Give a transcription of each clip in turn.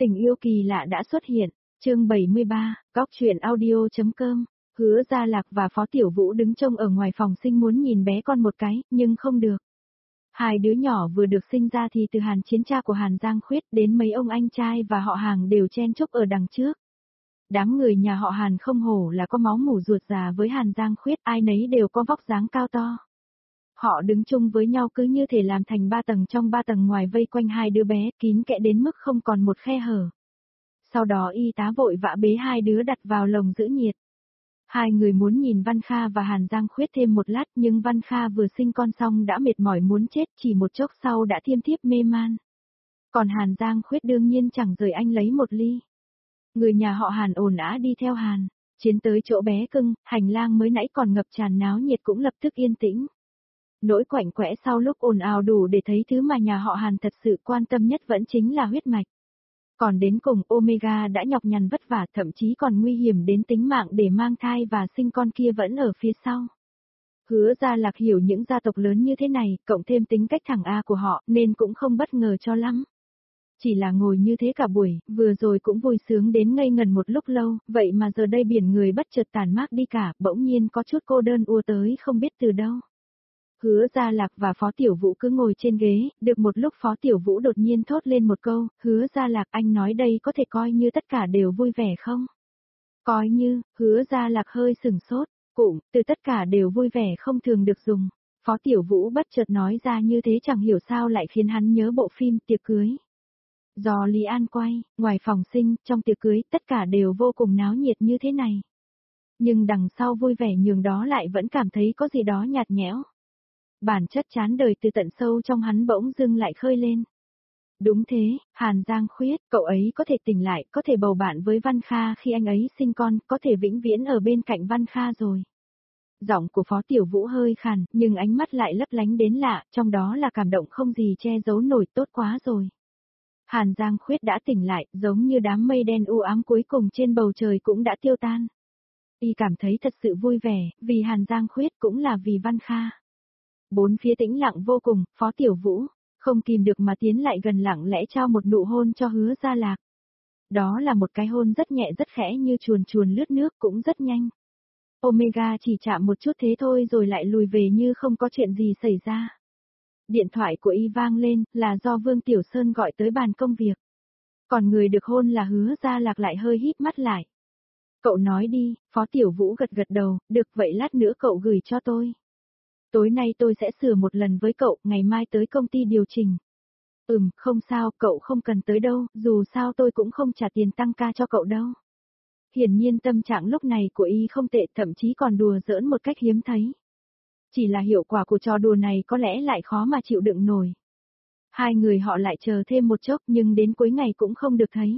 Tình yêu kỳ lạ đã xuất hiện, chương 73, góc truyện audio.com. Hứa Gia Lạc và Phó Tiểu Vũ đứng trông ở ngoài phòng sinh muốn nhìn bé con một cái, nhưng không được. Hai đứa nhỏ vừa được sinh ra thì từ Hàn Chiến cha của Hàn Giang Khuyết đến mấy ông anh trai và họ hàng đều chen chúc ở đằng trước. Đám người nhà họ Hàn không hổ là có máu mủ ruột già với Hàn Giang Khuyết, ai nấy đều có vóc dáng cao to. Họ đứng chung với nhau cứ như thể làm thành 3 tầng trong 3 tầng ngoài vây quanh hai đứa bé, kín kẽ đến mức không còn một khe hở. Sau đó y tá vội vã bế hai đứa đặt vào lồng giữ nhiệt. Hai người muốn nhìn Văn Kha và Hàn Giang Khuyết thêm một lát, nhưng Văn Kha vừa sinh con xong đã mệt mỏi muốn chết, chỉ một chốc sau đã thiêm thiếp mê man. Còn Hàn Giang Khuyết đương nhiên chẳng rời anh lấy một ly. Người nhà họ Hàn ồn ào đi theo Hàn Chiến tới chỗ bé cưng, hành lang mới nãy còn ngập tràn náo nhiệt cũng lập tức yên tĩnh. Nỗi quạnh quẽ sau lúc ồn ào đủ để thấy thứ mà nhà họ Hàn thật sự quan tâm nhất vẫn chính là huyết mạch. Còn đến cùng Omega đã nhọc nhằn vất vả, thậm chí còn nguy hiểm đến tính mạng để mang thai và sinh con kia vẫn ở phía sau. Hứa Gia Lạc hiểu những gia tộc lớn như thế này, cộng thêm tính cách thẳng A của họ, nên cũng không bất ngờ cho lắm. Chỉ là ngồi như thế cả buổi, vừa rồi cũng vui sướng đến ngây ngần một lúc lâu, vậy mà giờ đây biển người bất chợt tàn mát đi cả, bỗng nhiên có chút cô đơn ùa tới không biết từ đâu. Hứa Gia Lạc và Phó Tiểu Vũ cứ ngồi trên ghế, được một lúc Phó Tiểu Vũ đột nhiên thốt lên một câu, Hứa Gia Lạc, anh nói đây có thể coi như tất cả đều vui vẻ không? Coi như, Hứa Gia Lạc hơi sửng sốt, cụm, từ tất cả đều vui vẻ không thường được dùng. Phó Tiểu Vũ bất chợt nói ra như thế chẳng hiểu sao lại khiến hắn nhớ bộ phim Tiệc Cưới. Do Lý An quay, ngoài phòng sinh, trong tiệc cưới, tất cả đều vô cùng náo nhiệt như thế này. Nhưng đằng sau vui vẻ nhường đó lại vẫn cảm thấy có gì đó nhạt nhẽo. Bản chất chán đời từ tận sâu trong hắn bỗng dưng lại khơi lên. Đúng thế, Hàn Giang Khuyết, cậu ấy có thể tỉnh lại, có thể bầu bạn với Văn Kha khi anh ấy sinh con, có thể vĩnh viễn ở bên cạnh Văn Kha rồi. Giọng của Phó Tiểu Vũ hơi khàn, nhưng ánh mắt lại lấp lánh đến lạ, trong đó là cảm động không gì che giấu nổi, tốt quá rồi. Hàn Giang Khuyết đã tỉnh lại, giống như đám mây đen u ám cuối cùng trên bầu trời cũng đã tiêu tan. Y cảm thấy thật sự vui vẻ, vì Hàn Giang Khuyết cũng là vì Văn Kha. Bốn phía tĩnh lặng vô cùng, Phó Tiểu Vũ không kìm được mà tiến lại gần lặng lẽ trao một nụ hôn cho Hứa Gia Lạc. Đó là một cái hôn rất nhẹ rất khẽ như chuồn chuồn lướt nước, cũng rất nhanh. Omega chỉ chạm một chút thế thôi rồi lại lùi về như không có chuyện gì xảy ra. Điện thoại của y vang lên, là do Vương Tiểu Sơn gọi tới bàn công việc. Còn người được hôn là Hứa Gia Lạc lại hơi híp mắt lại. Cậu nói đi, Phó Tiểu Vũ gật gật đầu, được vậy lát nữa cậu gửi cho tôi. Tối nay tôi sẽ sửa một lần với cậu, ngày mai tới công ty điều chỉnh. Không sao, cậu không cần tới đâu, dù sao tôi cũng không trả tiền tăng ca cho cậu đâu. Hiển nhiên tâm trạng lúc này của y không tệ, thậm chí còn đùa giỡn một cách hiếm thấy. Chỉ là hiệu quả của trò đùa này có lẽ lại khó mà chịu đựng nổi. Hai người họ lại chờ thêm một chốc nhưng đến cuối ngày cũng không được thấy.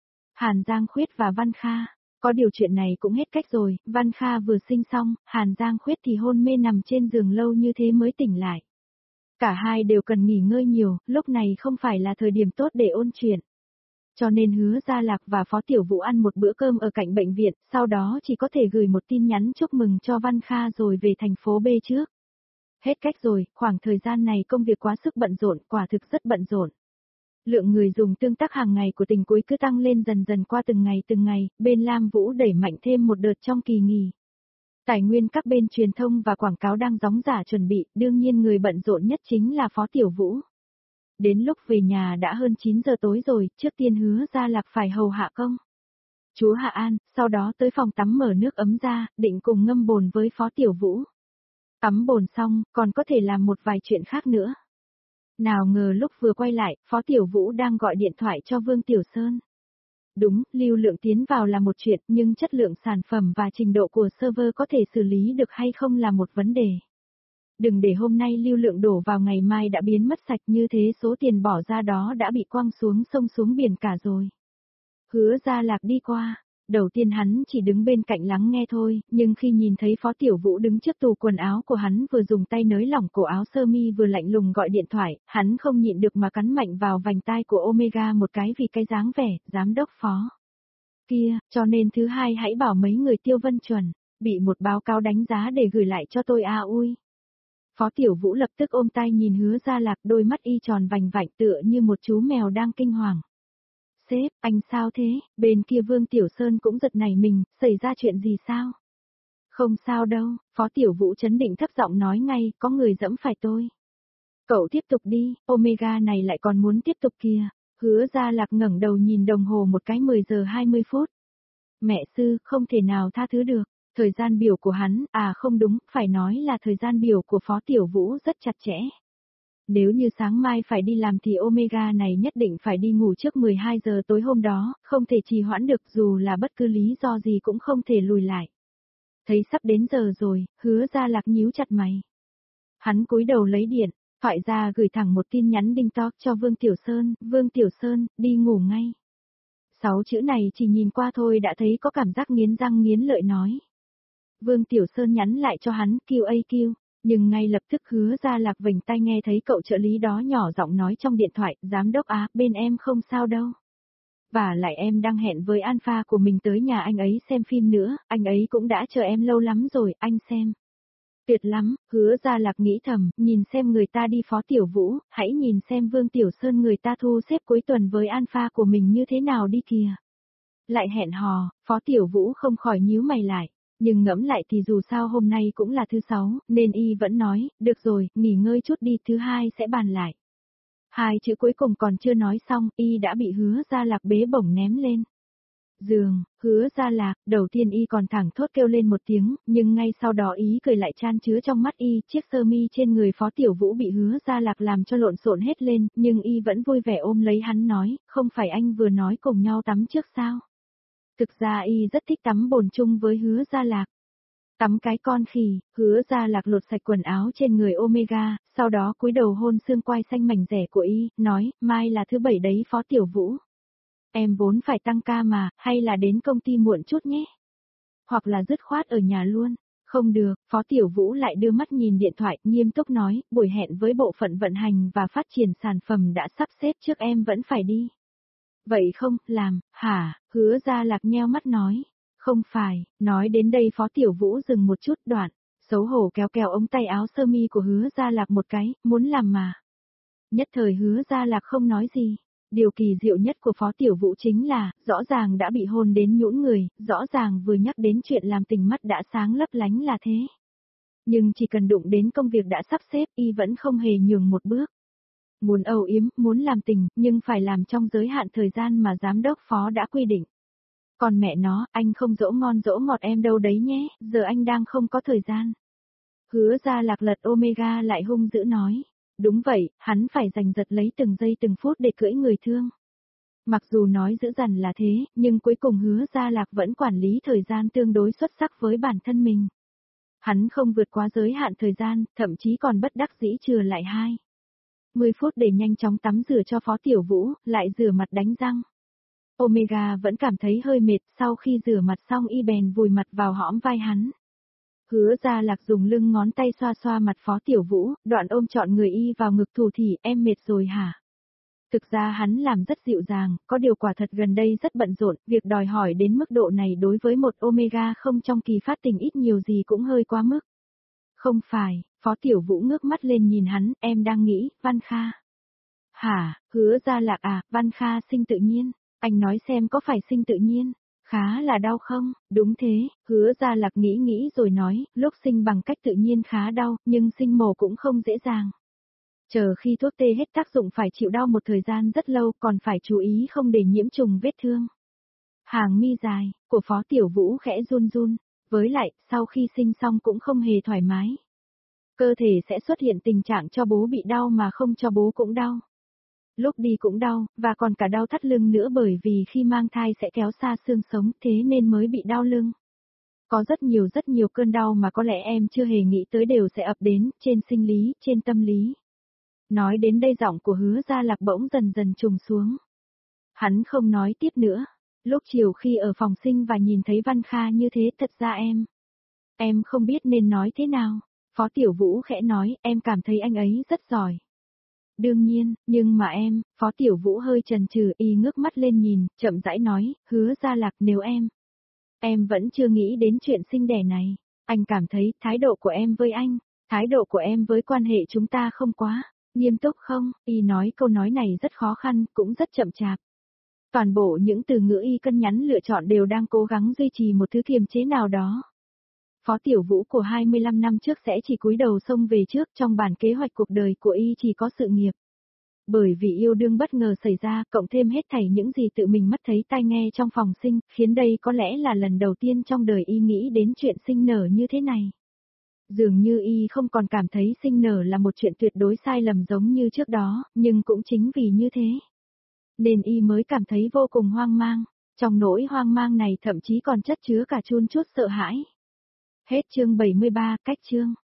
Hàn Giang Khuyết và Văn Kha, có điều chuyện này cũng hết cách rồi, Văn Kha vừa sinh xong, Hàn Giang Khuyết thì hôn mê nằm trên giường lâu như thế mới tỉnh lại. Cả hai đều cần nghỉ ngơi nhiều, lúc này không phải là thời điểm tốt để ôn chuyện. Cho nên Hứa Gia Lạc và Phó Tiểu Vũ ăn một bữa cơm ở cạnh bệnh viện, sau đó chỉ có thể gửi một tin nhắn chúc mừng cho Văn Kha rồi về thành phố B trước. Hết cách rồi, khoảng thời gian này công việc quá sức bận rộn, quả thực rất bận rộn. Lượng người dùng tương tác hàng ngày của Tình Cuối cứ tăng lên dần dần qua từng ngày, bên Lam Vũ đẩy mạnh thêm một đợt trong kỳ nghỉ. Tài nguyên các bên truyền thông và quảng cáo đang gióng giả chuẩn bị, đương nhiên người bận rộn nhất chính là Phó Tiểu Vũ. Đến lúc về nhà đã hơn 9 giờ tối rồi, trước tiên Hứa Gia Lạc phải hầu hạ công chúa Hạ An, sau đó tới phòng tắm mở nước ấm ra, định cùng ngâm bồn với Phó Tiểu Vũ. Tắm bồn xong, còn có thể làm một vài chuyện khác nữa. Nào ngờ lúc vừa quay lại, Phó Tiểu Vũ đang gọi điện thoại cho Vương Tiểu Sơn. Đúng, lưu lượng tiến vào là một chuyện, nhưng chất lượng sản phẩm và trình độ của server có thể xử lý được hay không là một vấn đề. Đừng để hôm nay lưu lượng đổ vào ngày mai đã biến mất sạch, như thế số tiền bỏ ra đó đã bị quăng xuống sông xuống biển cả rồi. Hứa Gia Lạc đi qua. Đầu tiên hắn chỉ đứng bên cạnh lắng nghe thôi, nhưng khi nhìn thấy Phó Tiểu Vũ đứng trước tủ quần áo của hắn vừa dùng tay nới lỏng cổ áo sơ mi vừa lạnh lùng gọi điện thoại, hắn không nhịn được mà cắn mạnh vào vành tai của Omega một cái vì cái dáng vẻ, giám đốc Phó. Kia, cho nên thứ hai hãy bảo mấy người Tiêu Vân chuẩn, bị một báo cáo đánh giá để gửi lại cho tôi ui. Phó Tiểu Vũ lập tức ôm tay nhìn Hứa Gia Lạc, đôi mắt y tròn vành vạnh tựa như một chú mèo đang kinh hoàng. Sếp, anh sao thế? Bên kia Vương Tiểu Sơn cũng giật nảy mình, xảy ra chuyện gì sao? Không sao đâu, Phó Tiểu Vũ trấn định thấp giọng nói ngay, có người giẫm phải tôi. Cậu tiếp tục đi, Omega này lại còn muốn tiếp tục kìa. Hứa Gia Lạc ngẩng đầu nhìn đồng hồ một cái 10 giờ 20 phút. Mẹ sư, không thể nào tha thứ được. Thời gian biểu của hắn, không đúng, phải nói là thời gian biểu của Phó Tiểu Vũ rất chặt chẽ. Nếu như sáng mai phải đi làm thì Omega này nhất định phải đi ngủ trước 12 giờ tối hôm đó, không thể trì hoãn được dù là bất cứ lý do gì cũng không thể lùi lại. Thấy sắp đến giờ rồi, Hứa Gia Lạc nhíu chặt mày. Hắn cúi đầu lấy điện, thoại ra gửi thẳng một tin nhắn đinh toc cho Vương Tiểu Sơn, đi ngủ ngay. 6 chữ này chỉ nhìn qua thôi đã thấy có cảm giác nghiến răng nghiến lợi nói. Vương Tiểu Sơn nhắn lại cho hắn QAQ, nhưng ngay lập tức Hứa Gia Lạc vểnh tai nghe thấy cậu trợ lý đó nhỏ giọng nói trong điện thoại, giám đốc bên em không sao đâu. Và lại em đang hẹn với alpha của mình tới nhà anh ấy xem phim nữa, anh ấy cũng đã chờ em lâu lắm rồi, anh xem. Tuyệt lắm, Hứa Gia Lạc nghĩ thầm, nhìn xem người ta đi Phó Tiểu Vũ, hãy nhìn xem Vương Tiểu Sơn người ta thu xếp cuối tuần với alpha của mình như thế nào đi kìa. Lại hẹn hò, Phó Tiểu Vũ không khỏi nhíu mày lại, nhưng ngẫm lại thì dù sao hôm nay cũng là thứ 6, nên y vẫn nói, được rồi, nghỉ ngơi chút đi, thứ 2 sẽ bàn lại. 2 chữ cuối cùng còn chưa nói xong, y đã bị Hứa Gia Lạc bế bổng ném lên giường. Hứa Gia Lạc, đầu tiên y còn thẳng thốt kêu lên một tiếng, nhưng ngay sau đó ý cười lại chan chứa trong mắt y, chiếc sơ mi trên người Phó Tiểu Vũ bị Hứa Gia Lạc làm cho lộn xộn hết lên, nhưng y vẫn vui vẻ ôm lấy hắn nói, không phải anh vừa nói cùng nhau tắm trước sao? Thực ra y rất thích tắm bồn chung với Hứa Gia Lạc. Tắm cái con khỉ, Hứa Gia Lạc lột sạch quần áo trên người Omega, sau đó cúi đầu hôn xương quai xanh mảnh rẻ của y, nói, mai là thứ 7 đấy Phó Tiểu Vũ. Em vốn phải tăng ca mà, hay là đến công ty muộn chút nhé. Hoặc là dứt khoát ở nhà luôn. Không được, Phó Tiểu Vũ lại đưa mắt nhìn điện thoại, nghiêm túc nói, buổi hẹn với bộ phận vận hành và phát triển sản phẩm đã sắp xếp trước em vẫn phải đi. Vậy không, làm, hả, Hứa Gia Lạc nheo mắt nói. Không phải, nói đến đây Phó Tiểu Vũ dừng một chút đoạn, xấu hổ kéo kéo ống tay áo sơ mi của Hứa Gia Lạc một cái, muốn làm mà. Nhất thời Hứa Gia Lạc không nói gì. Điều kỳ diệu nhất của Phó Tiểu Vũ chính là, rõ ràng đã bị hôn đến nhũn người, rõ ràng vừa nhắc đến chuyện làm tình mắt đã sáng lấp lánh là thế. Nhưng chỉ cần đụng đến công việc đã sắp xếp, y vẫn không hề nhường một bước. Muốn âu yếm, muốn làm tình, nhưng phải làm trong giới hạn thời gian mà giám đốc Phó đã quy định. Còn mẹ nó, anh không dỗ ngon dỗ ngọt em đâu đấy nhé, giờ anh đang không có thời gian. Hứa Gia Lạc lật Omega lại hung dữ nói. Đúng vậy, hắn phải giành giật lấy từng giây từng phút để cưỡi người thương. Mặc dù nói dữ dằn là thế, nhưng cuối cùng Hứa Gia Lạc vẫn quản lý thời gian tương đối xuất sắc với bản thân mình. Hắn không vượt quá giới hạn thời gian, thậm chí còn bất đắc dĩ chừa lại 10 phút để nhanh chóng tắm rửa cho Phó Tiểu Vũ, lại rửa mặt đánh răng. Omega vẫn cảm thấy hơi mệt, sau khi rửa mặt xong y bèn vùi mặt vào hõm vai hắn. Hứa Gia Lạc dùng lưng ngón tay xoa xoa mặt Phó Tiểu Vũ, đoạn ôm trọn người y vào ngực thủ thỉ, em mệt rồi hả? Thực ra hắn làm rất dịu dàng, có điều quả thật gần đây rất bận rộn, việc đòi hỏi đến mức độ này đối với một Omega không trong kỳ phát tình ít nhiều gì cũng hơi quá mức. Không phải, Phó Tiểu Vũ ngước mắt lên nhìn hắn, em đang nghĩ, Văn Kha. Hả, Hứa Gia Lạc Văn Kha sinh tự nhiên, anh nói xem có phải sinh tự nhiên? Khá là đau không? Đúng thế, Hứa Gia Lạc nghĩ rồi nói, lúc sinh bằng cách tự nhiên khá đau, nhưng sinh mổ cũng không dễ dàng. Chờ khi thuốc tê hết tác dụng phải chịu đau một thời gian rất lâu, còn phải chú ý không để nhiễm trùng vết thương. Hàng mi dài, của Phó Tiểu Vũ khẽ run run, với lại, sau khi sinh xong cũng không hề thoải mái. Cơ thể sẽ xuất hiện tình trạng cho bố bị đau mà không cho bố cũng đau. Lúc đi cũng đau, và còn cả đau thắt lưng nữa bởi vì khi mang thai sẽ kéo xa xương sống thế nên mới bị đau lưng. Có rất nhiều cơn đau mà có lẽ em chưa hề nghĩ tới đều sẽ ập đến, trên sinh lý, trên tâm lý. Nói đến đây giọng của Hứa Gia Lạc bỗng dần dần trùng xuống. Hắn không nói tiếp nữa. Lúc chiều khi ở phòng sinh và nhìn thấy Văn Kha như thế thật ra em không biết nên nói thế nào. Phó Tiểu Vũ khẽ nói, em cảm thấy anh ấy rất giỏi. Đương nhiên, nhưng mà Phó Tiểu Vũ hơi chần chừ y ngước mắt lên nhìn, chậm rãi nói, Hứa Gia Lạc nếu em vẫn chưa nghĩ đến chuyện sinh đẻ này. Anh cảm thấy thái độ của em với anh, thái độ của em với quan hệ chúng ta không quá nghiêm túc không? Y nói câu nói này rất khó khăn, cũng rất chậm chạp. Toàn bộ những từ ngữ y cân nhắn lựa chọn đều đang cố gắng duy trì một thứ kiềm chế nào đó. Phó Tiểu Vũ của 25 năm trước sẽ chỉ cúi đầu xông về trước, trong bản kế hoạch cuộc đời của y chỉ có sự nghiệp. Bởi vì yêu đương bất ngờ xảy ra, cộng thêm hết thảy những gì tự mình mắt thấy tai nghe trong phòng sinh, khiến đây có lẽ là lần đầu tiên trong đời y nghĩ đến chuyện sinh nở như thế này. Dường như y không còn cảm thấy sinh nở là một chuyện tuyệt đối sai lầm giống như trước đó, nhưng cũng chính vì như thế, nên y mới cảm thấy vô cùng hoang mang. Trong nỗi hoang mang này thậm chí còn chất chứa cả chun chút sợ hãi. Hết chương 73, cách chương.